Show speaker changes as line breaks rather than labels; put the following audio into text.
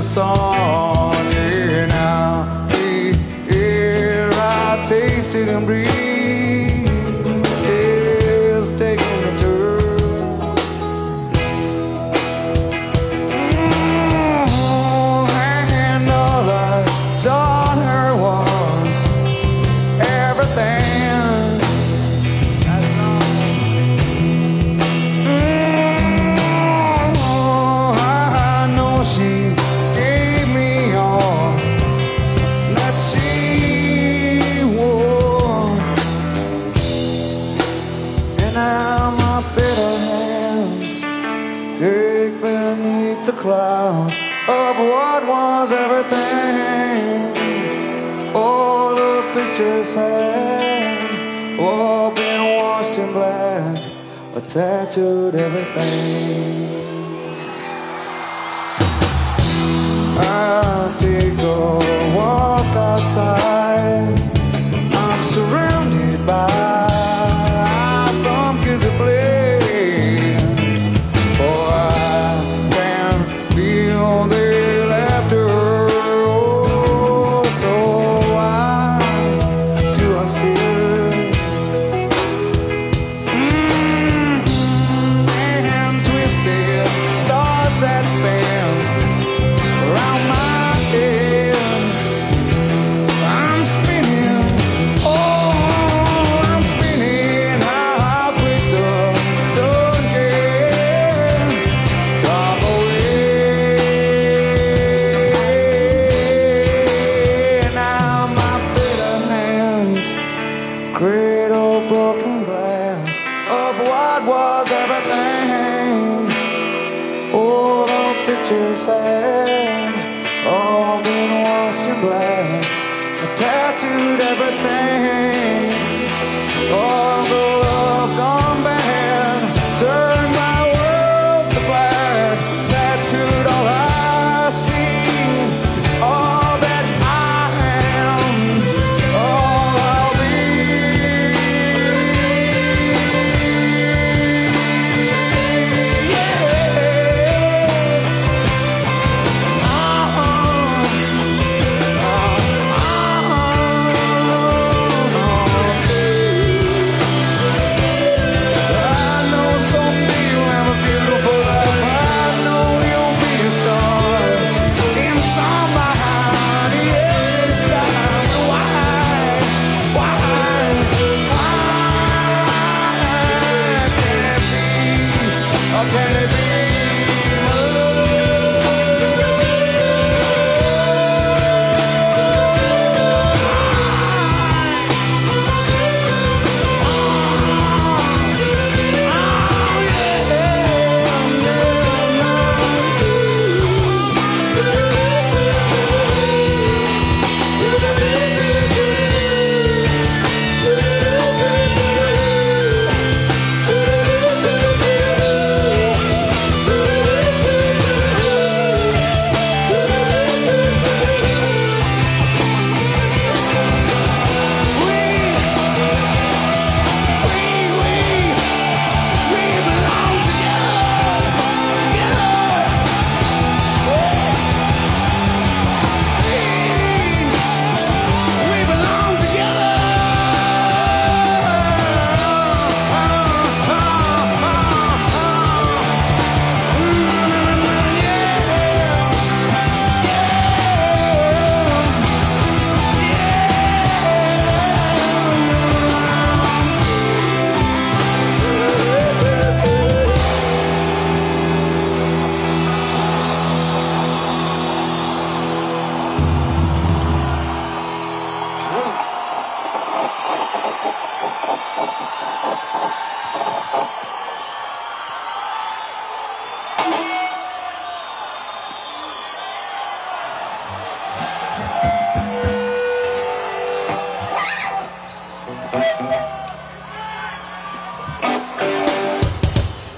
the song. Yeah, now the air I tasted and breathed is taking a turn. And all I taught her was everything. That's all. I know she gave me all that she wore, and now my bitter hands shake beneath the clouds of what was everything. Oh, the pictures sad, all been washed in black, or tattooed everything. I'll take a walk outside. I'm surrounded by some kids that play. Oh, I can feel their laughter. Oh, so why do I see her? And twisted thoughts that span around my head. I'm spinning, oh, I'm spinning. How quick the sun can come away. Now my bitter hands cradle broken glass of what was everything. Oh, the picture sad, all been washed in black, I tattooed everything.